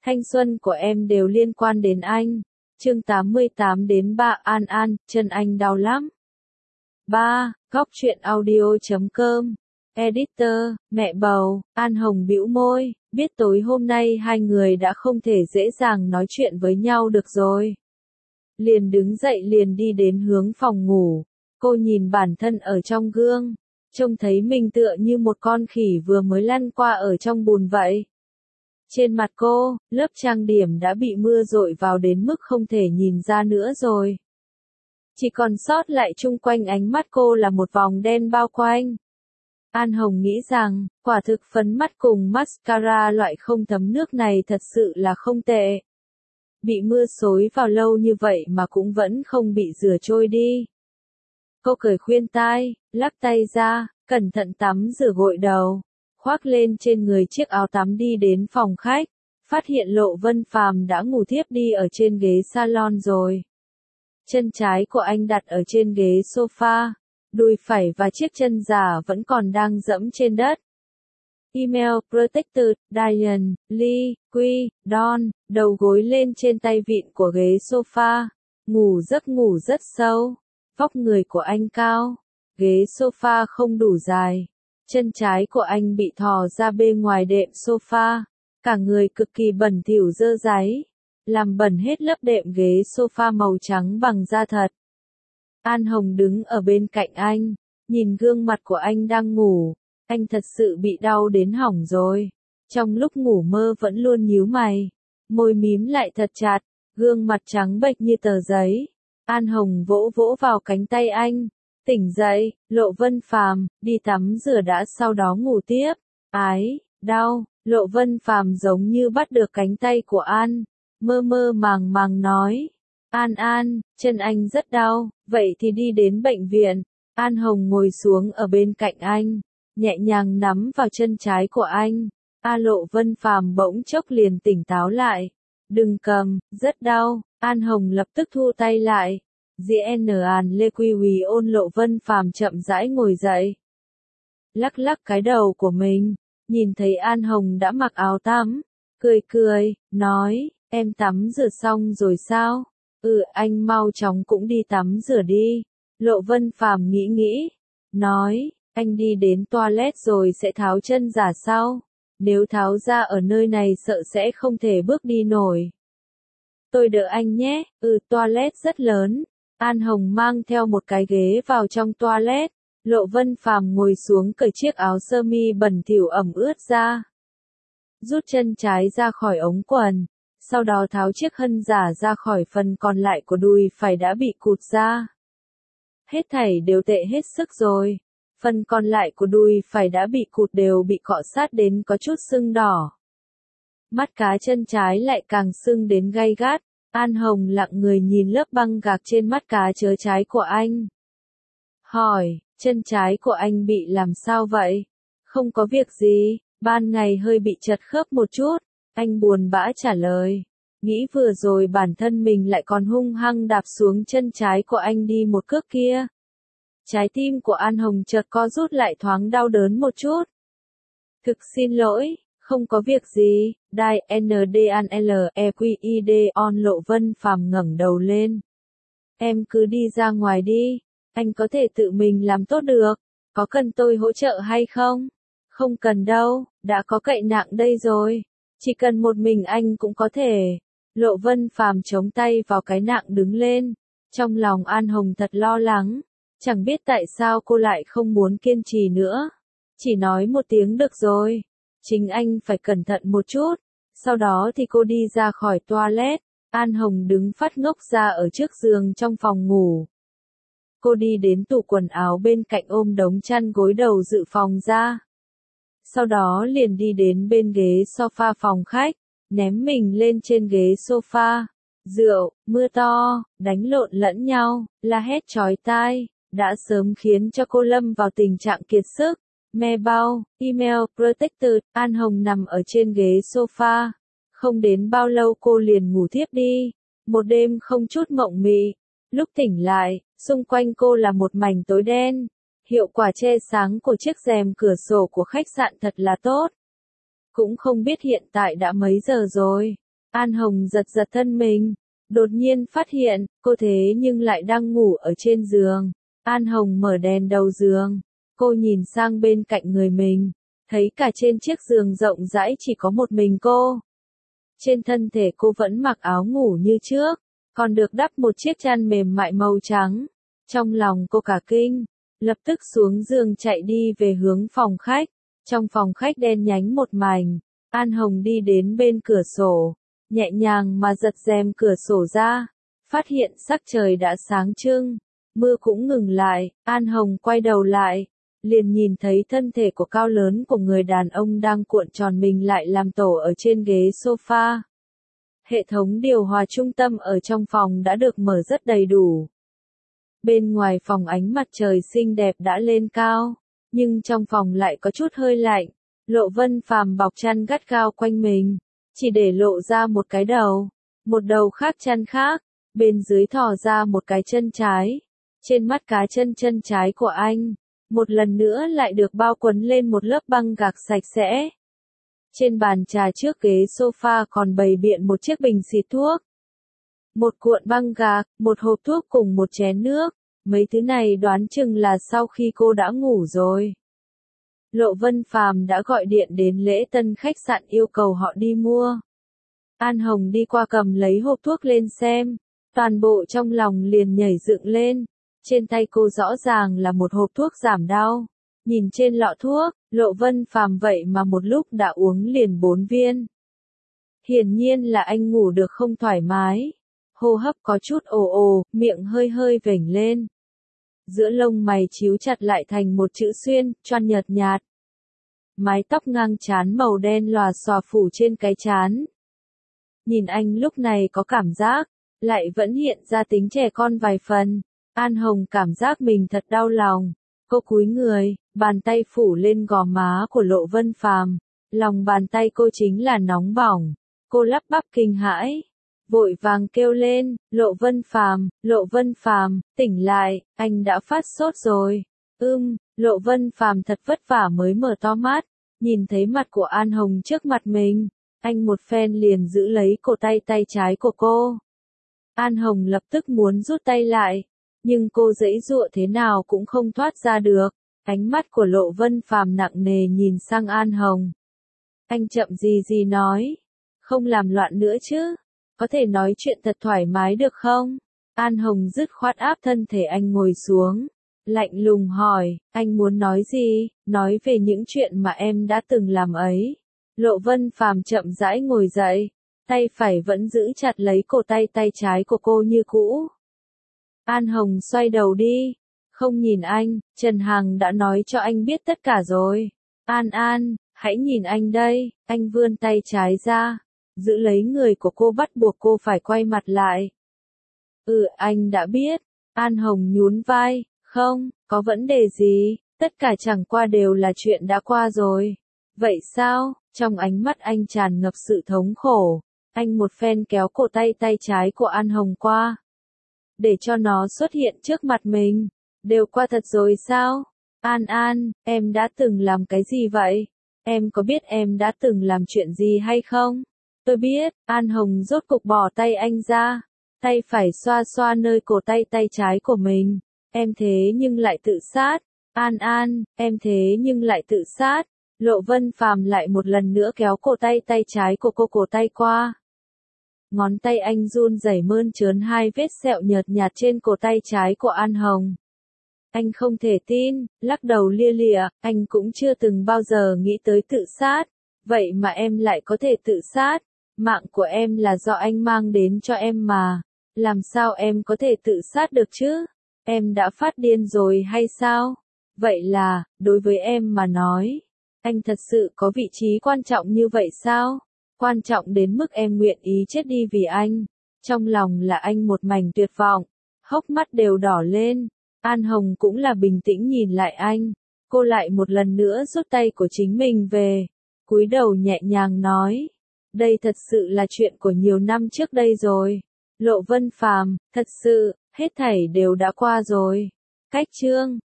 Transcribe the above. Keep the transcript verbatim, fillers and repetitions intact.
Thanh xuân của em đều liên quan đến anh. Chương tám mươi tám đến ba An An, chân anh đau lắm. ba Góc truyện audio chấm com Editor, mẹ bầu, An Hồng bĩu môi, biết tối hôm nay hai người đã không thể dễ dàng nói chuyện với nhau được rồi. Liền đứng dậy liền đi đến hướng phòng ngủ. Cô nhìn bản thân ở trong gương, trông thấy mình tựa như một con khỉ vừa mới lăn qua ở trong bùn vậy. Trên mặt cô, lớp trang điểm đã bị mưa dội vào đến mức không thể nhìn ra nữa rồi. Chỉ còn sót lại chung quanh ánh mắt cô là một vòng đen bao quanh. An Hồng nghĩ rằng, quả thực phấn mắt cùng mascara loại không thấm nước này thật sự là không tệ. Bị mưa xối vào lâu như vậy mà cũng vẫn không bị rửa trôi đi. Cô cởi khuyên tai, lắc tay ra, cẩn thận tắm rửa gội đầu, khoác lên trên người chiếc áo tắm đi đến phòng khách, phát hiện Lộ Vân Phàm đã ngủ thiếp đi ở trên ghế salon rồi. Chân trái của anh đặt ở trên ghế sofa, đùi phải và chiếc chân giả vẫn còn đang dẫm trên đất. Email Protected, Diane, Lee, Quy, Don, đầu gối lên trên tay vịn của ghế sofa, ngủ giấc ngủ rất sâu. Vóc người của anh cao, ghế sofa không đủ dài, chân trái của anh bị thò ra bên ngoài đệm sofa, cả người cực kỳ bẩn thỉu dơ dáy, làm bẩn hết lớp đệm ghế sofa màu trắng bằng da thật. An Hồng đứng ở bên cạnh anh, nhìn gương mặt của anh đang ngủ, anh thật sự bị đau đến hỏng rồi. Trong lúc ngủ mơ vẫn luôn nhíu mày, môi mím lại thật chặt, gương mặt trắng bệch như tờ giấy. An Hồng vỗ vỗ vào cánh tay anh, tỉnh dậy, Lộ Vân Phàm, đi tắm rửa đã sau đó ngủ tiếp. Ái, đau, Lộ Vân Phàm giống như bắt được cánh tay của An, mơ mơ màng màng nói. An An, chân anh rất đau, vậy thì đi đến bệnh viện. An Hồng ngồi xuống ở bên cạnh anh, nhẹ nhàng nắm vào chân trái của anh. A Lộ Vân Phàm bỗng chốc liền tỉnh táo lại. Đừng cầm, rất đau. An Hồng lập tức thu tay lại. Diễn An Lê Quy Hùy ôn Lộ Vân Phàm chậm rãi ngồi dậy. Lắc lắc cái đầu của mình, nhìn thấy An Hồng đã mặc áo tắm, cười cười, nói, em tắm rửa xong rồi sao? Ừ, anh mau chóng cũng đi tắm rửa đi. Lộ Vân Phàm nghĩ nghĩ, nói, anh đi đến toilet rồi sẽ tháo chân giả sau. Nếu tháo ra ở nơi này sợ sẽ không thể bước đi nổi. Tôi đỡ anh nhé, ừ toilet rất lớn. An Hồng mang theo một cái ghế vào trong toilet. Lộ Vân Phàm ngồi xuống cởi chiếc áo sơ mi bẩn thỉu ẩm ướt ra. Rút chân trái ra khỏi ống quần. Sau đó tháo chiếc hân giả ra khỏi phần còn lại của đùi phải đã bị cụt ra. Hết thảy đều tệ hết sức rồi. Phần còn lại của đùi phải đã bị cụt đều bị cọ sát đến có chút sưng đỏ. Mắt cá chân trái lại càng sưng đến gay gắt. An Hồng lặng người nhìn lớp băng gạc trên mắt cá chớ trái của anh. Hỏi, chân trái của anh bị làm sao vậy? Không có việc gì, ban ngày hơi bị chật khớp một chút. Anh buồn bã trả lời. Nghĩ vừa rồi bản thân mình lại còn hung hăng đạp xuống chân trái của anh đi một cước kia. Trái tim của An Hồng chợt co rút lại thoáng đau đớn một chút. Thực xin lỗi, không có việc gì. Đai N D N L E Q I D on Lộ Vân Phàm ngẩng đầu lên. Em cứ đi ra ngoài đi, anh có thể tự mình làm tốt được. Có cần tôi hỗ trợ hay không? Không cần đâu, đã có cậy nạng đây rồi. Chỉ cần một mình anh cũng có thể. Lộ Vân Phàm chống tay vào cái nạng đứng lên. Trong lòng An Hồng thật lo lắng. Chẳng biết tại sao cô lại không muốn kiên trì nữa. Chỉ nói một tiếng được rồi. Chính anh phải cẩn thận một chút. Sau đó thì cô đi ra khỏi toilet. An Hồng đứng phát ngốc ra ở trước giường trong phòng ngủ. Cô đi đến tủ quần áo bên cạnh ôm đống chăn gối đầu dự phòng ra. Sau đó liền đi đến bên ghế sofa phòng khách, ném mình lên trên ghế sofa. Rượu, mưa to, đánh lộn lẫn nhau, la hét chói tai, đã sớm khiến cho cô lâm vào tình trạng kiệt sức. Me bao, email, protected, An Hồng nằm ở trên ghế sofa. Không đến bao lâu cô liền ngủ thiếp đi. Một đêm không chút mộng mị. Lúc tỉnh lại, xung quanh cô là một mảnh tối đen. Hiệu quả che sáng của chiếc rèm cửa sổ của khách sạn thật là tốt. Cũng không biết hiện tại đã mấy giờ rồi. An Hồng giật giật thân mình, đột nhiên phát hiện, cô thế nhưng lại đang ngủ ở trên giường. An Hồng mở đèn đầu giường, cô nhìn sang bên cạnh người mình, thấy cả trên chiếc giường rộng rãi chỉ có một mình cô. Trên thân thể cô vẫn mặc áo ngủ như trước, còn được đắp một chiếc chăn mềm mại màu trắng. Trong lòng cô cả kinh, lập tức xuống giường chạy đi về hướng phòng khách. Trong phòng khách đen nhánh một mảnh, An Hồng đi đến bên cửa sổ, nhẹ nhàng mà giật rèm cửa sổ ra, phát hiện sắc trời đã sáng trưng, mưa cũng ngừng lại. An Hồng quay đầu lại, liền nhìn thấy thân thể của cao lớn của người đàn ông đang cuộn tròn mình lại làm tổ ở trên ghế sofa. Hệ thống điều hòa trung tâm ở trong phòng đã được mở rất đầy đủ. Bên ngoài phòng ánh mặt trời xinh đẹp đã lên cao, nhưng trong phòng lại có chút hơi lạnh. Lộ Vân Phàm bọc chăn gắt gao quanh mình, chỉ để lộ ra một cái đầu, một đầu khác chăn khác, bên dưới thò ra một cái chân trái. Trên mắt cá chân chân trái của anh, một lần nữa lại được bao quấn lên một lớp băng gạc sạch sẽ. Trên bàn trà trước ghế sofa còn bày biện một chiếc bình xịt thuốc, một cuộn băng gạc, một hộp thuốc cùng một chén nước. Mấy thứ này đoán chừng là sau khi cô đã ngủ rồi. Lộ Vân Phàm đã gọi điện đến lễ tân khách sạn yêu cầu họ đi mua. An Hồng đi qua cầm lấy hộp thuốc lên xem, toàn bộ trong lòng liền nhảy dựng lên. Trên tay cô rõ ràng là một hộp thuốc giảm đau. Nhìn trên lọ thuốc, Lộ Vân Phàm vậy mà một lúc đã uống liền bốn viên. Hiển nhiên là anh ngủ được không thoải mái. Hô hấp có chút ồ ồ, miệng hơi hơi vểnh lên. Giữa lông mày chíu chặt lại thành một chữ xuyên, choăn nhợt nhạt. Mái tóc ngang trán màu đen lòa xòa phủ trên cái trán. Nhìn anh lúc này có cảm giác, lại vẫn hiện ra tính trẻ con vài phần. An Hồng cảm giác mình thật đau lòng. Cô cúi người, bàn tay phủ lên gò má của Lộ Vân Phàm. Lòng bàn tay cô chính là nóng bỏng. Cô lắp bắp kinh hãi, vội vàng kêu lên, Lộ Vân Phàm, Lộ Vân Phàm, tỉnh lại, anh đã phát sốt rồi. Ưm, Lộ Vân Phàm thật vất vả mới mở to mắt, nhìn thấy mặt của An Hồng trước mặt mình, anh một phen liền giữ lấy cổ tay tay trái của cô. An Hồng lập tức muốn rút tay lại, nhưng cô giãy giụa thế nào cũng không thoát ra được. Ánh mắt của Lộ Vân Phàm nặng nề nhìn sang An Hồng. Anh chậm gì gì nói, không làm loạn nữa chứ, có thể nói chuyện thật thoải mái được không? An Hồng dứt khoát áp thân thể anh ngồi xuống, lạnh lùng hỏi, anh muốn nói gì? Nói về những chuyện mà em đã từng làm ấy. Lộ Vân Phàm chậm rãi ngồi dậy, tay phải vẫn giữ chặt lấy cổ tay tay trái của cô như cũ. An Hồng xoay đầu đi, không nhìn anh, Trần Hằng đã nói cho anh biết tất cả rồi. An An, hãy nhìn anh đây, anh vươn tay trái ra, giữ lấy người của cô bắt buộc cô phải quay mặt lại. Ừ, anh đã biết. An Hồng nhún vai, không, có vấn đề gì, tất cả chẳng qua đều là chuyện đã qua rồi. Vậy sao? Trong ánh mắt anh tràn ngập sự thống khổ, anh một phen kéo cổ tay tay trái của An Hồng qua, để cho nó xuất hiện trước mặt mình. Đều qua thật rồi sao? An An, em đã từng làm cái gì vậy? Em có biết em đã từng làm chuyện gì hay không? Tôi biết. An Hồng rốt cục bỏ tay anh ra, tay phải xoa xoa nơi cổ tay tay trái của mình. Em thế nhưng lại tự sát. An An, em thế nhưng lại tự sát. Lộ Vân Phàm lại một lần nữa kéo cổ tay tay trái của cô cổ tay qua. Ngón tay anh run rẩy mơn trớn hai vết sẹo nhợt nhạt trên cổ tay trái của An Hồng. Anh không thể tin, lắc đầu lia lịa, anh cũng chưa từng bao giờ nghĩ tới tự sát. Vậy mà em lại có thể tự sát. Mạng của em là do anh mang đến cho em mà. Làm sao em có thể tự sát được chứ? Em đã phát điên rồi hay sao? Vậy là, đối với em mà nói, anh thật sự có vị trí quan trọng như vậy sao? Quan trọng đến mức em nguyện ý chết đi vì anh. Trong lòng là anh một mảnh tuyệt vọng, hốc mắt đều đỏ lên. An Hồng cũng là bình tĩnh nhìn lại anh. Cô lại một lần nữa rút tay của chính mình về, cúi đầu nhẹ nhàng nói, đây thật sự là chuyện của nhiều năm trước đây rồi. Lộ Vân Phàm, thật sự, hết thảy đều đã qua rồi. Cách chương